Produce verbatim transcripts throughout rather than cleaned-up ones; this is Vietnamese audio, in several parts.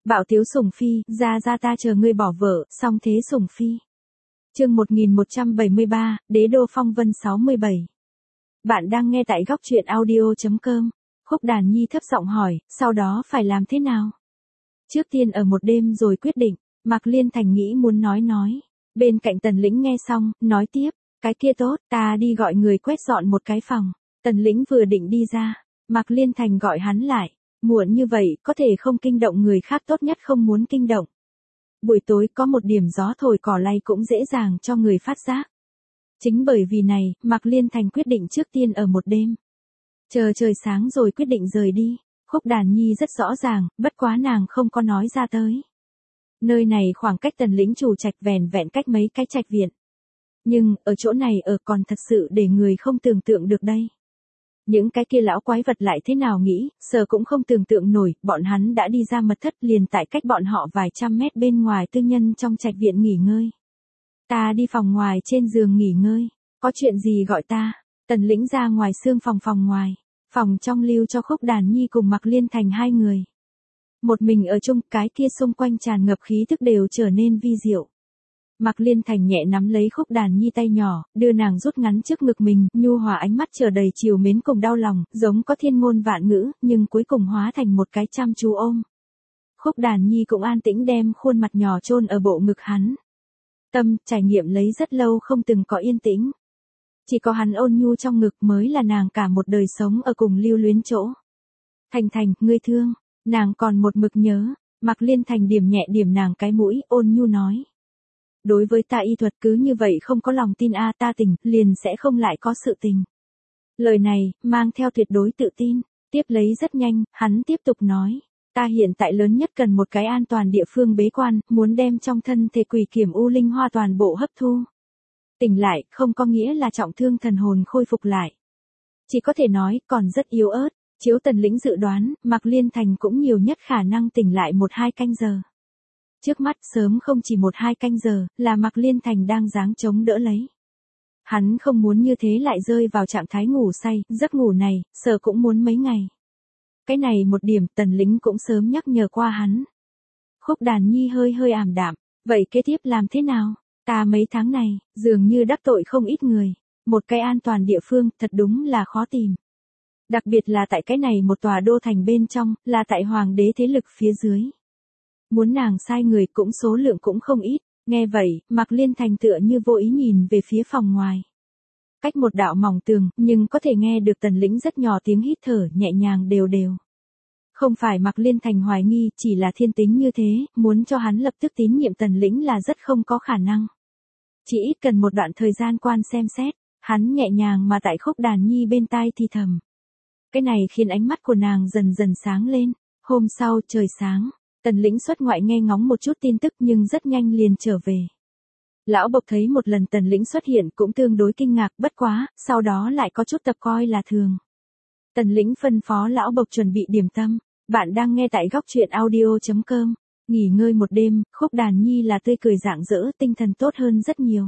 Bạo tiếu sủng phi, ra ra ta chờ ngươi bỏ vợ, song thế sủng phi. Chương một nghìn một trăm bảy mươi ba, Đế đô phong vân sáu mươi bảy. Bạn đang nghe tại góc truyện audio chấm com. Khúc Đàn Nhi thấp giọng hỏi, sau đó phải làm thế nào? Trước tiên ở một đêm rồi quyết định, Mạc Liên Thành nghĩ muốn nói nói. Bên cạnh Tần Lĩnh nghe xong, nói tiếp, cái kia tốt, ta đi gọi người quét dọn một cái phòng. Tần Lĩnh vừa định đi ra, Mạc Liên Thành gọi hắn lại, muộn như vậy, có thể không kinh động người khác, tốt nhất không muốn kinh động. Buổi tối có một điểm gió thổi cỏ lay cũng dễ dàng cho người phát giác. Chính bởi vì này, Mạc Liên Thành quyết định trước tiên ở một đêm. Chờ trời sáng rồi quyết định rời đi. Khúc Đàn Nhi rất rõ ràng, bất quá nàng không có nói ra tới. Nơi này khoảng cách Tần Lĩnh chủ trạch vẻn vẹn cách mấy cái trạch viện. Nhưng, ở chỗ này ở còn thật sự để người không tưởng tượng được đây. Những cái kia lão quái vật lại thế nào nghĩ, sợ cũng không tưởng tượng nổi, bọn hắn đã đi ra mật thất liền tại cách bọn họ vài trăm mét bên ngoài tư nhân trong trạch viện nghỉ ngơi. Ta đi phòng ngoài trên giường nghỉ ngơi, có chuyện gì gọi ta? Tần Lĩnh ra ngoài xương phòng phòng ngoài, phòng trong lưu cho Khúc Đàn Nhi cùng Mạc Liên Thành hai người. Một mình ở chung, cái kia xung quanh tràn ngập khí thức đều trở nên vi diệu. Mạc Liên Thành nhẹ nắm lấy Khúc Đàn Nhi tay nhỏ, đưa nàng rút ngắn trước ngực mình, nhu hòa ánh mắt chờ đầy chiều mến cùng đau lòng, giống có thiên ngôn vạn ngữ, nhưng cuối cùng hóa thành một cái chăm chú ôm. Khúc Đàn Nhi cũng an tĩnh đem khuôn mặt nhỏ chôn ở bộ ngực hắn. Tâm, trải nghiệm lấy rất lâu không từng có yên tĩnh. Chỉ có hắn ôn nhu trong ngực mới là nàng cả một đời sống ở cùng lưu luyến chỗ. Thành Thành, ngươi thương, nàng còn một mực nhớ. Mạc Liên Thành điểm nhẹ điểm nàng cái mũi, ôn nhu nói. Đối với ta y thuật cứ như vậy không có lòng tin a, ta tình, liền sẽ không lại có sự tình. Lời này, mang theo tuyệt đối tự tin, tiếp lấy rất nhanh, hắn tiếp tục nói. Ta hiện tại lớn nhất cần một cái an toàn địa phương bế quan, muốn đem trong thân thể quỷ kiểm u linh hoa toàn bộ hấp thu. Tỉnh lại, không có nghĩa là trọng thương thần hồn khôi phục lại. Chỉ có thể nói, còn rất yếu ớt, chiếu Tần Lĩnh dự đoán, Mạc Liên Thành cũng nhiều nhất khả năng tỉnh lại một hai canh giờ. Trước mắt sớm không chỉ một hai canh giờ, là Mạc Liên Thành đang giáng chống đỡ lấy. Hắn không muốn như thế lại rơi vào trạng thái ngủ say, giấc ngủ này, sợ cũng muốn mấy ngày. Cái này một điểm Tần Lĩnh cũng sớm nhắc nhở qua hắn. Khúc Đàn Nhi hơi hơi ảm đạm, vậy kế tiếp làm thế nào? Ta mấy tháng này, dường như đắc tội không ít người. Một cái an toàn địa phương, thật đúng là khó tìm. Đặc biệt là tại cái này một tòa đô thành bên trong, là tại hoàng đế thế lực phía dưới. Muốn nàng sai người cũng số lượng cũng không ít. Nghe vậy, Mạc Liên Thành tựa như vô ý nhìn về phía phòng ngoài. Cách một đạo mỏng tường, nhưng có thể nghe được Tần Lĩnh rất nhỏ tiếng hít thở nhẹ nhàng đều đều. Không phải Mạc Liên Thành hoài nghi, chỉ là thiên tính như thế, muốn cho hắn lập tức tín nhiệm Tần Lĩnh là rất không có khả năng. Chỉ ít cần một đoạn thời gian quan xem xét, hắn nhẹ nhàng mà tại Khúc Đàn Nhi bên tai thì thầm. Cái này khiến ánh mắt của nàng dần dần sáng lên. Hôm sau trời sáng, Tần Lĩnh xuất ngoại nghe ngóng một chút tin tức nhưng rất nhanh liền trở về. Lão Bộc thấy một lần Tần Lĩnh xuất hiện cũng tương đối kinh ngạc, bất quá, sau đó lại có chút tập coi là thường. Tần Lĩnh phân phó Lão Bộc chuẩn bị điểm tâm. Bạn đang nghe tại góc truyện audio chấm com. Nghỉ ngơi một đêm, Khúc Đàn Nhi là tươi cười rạng rỡ, tinh thần tốt hơn rất nhiều.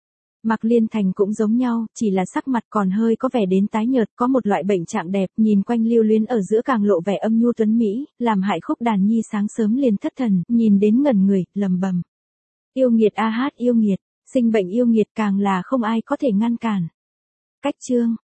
Mạc Liên Thành cũng giống nhau, chỉ là sắc mặt còn hơi có vẻ đến tái nhợt, có một loại bệnh trạng đẹp, nhìn quanh lưu luyến ở giữa càng lộ vẻ âm nhu tuấn mỹ, làm hại Khúc Đàn Nhi sáng sớm liền thất thần, nhìn đến ngẩn người, lầm bầm. Yêu nghiệt a hát yêu nghiệt, sinh bệnh yêu nghiệt càng là không ai có thể ngăn cản. Cách chương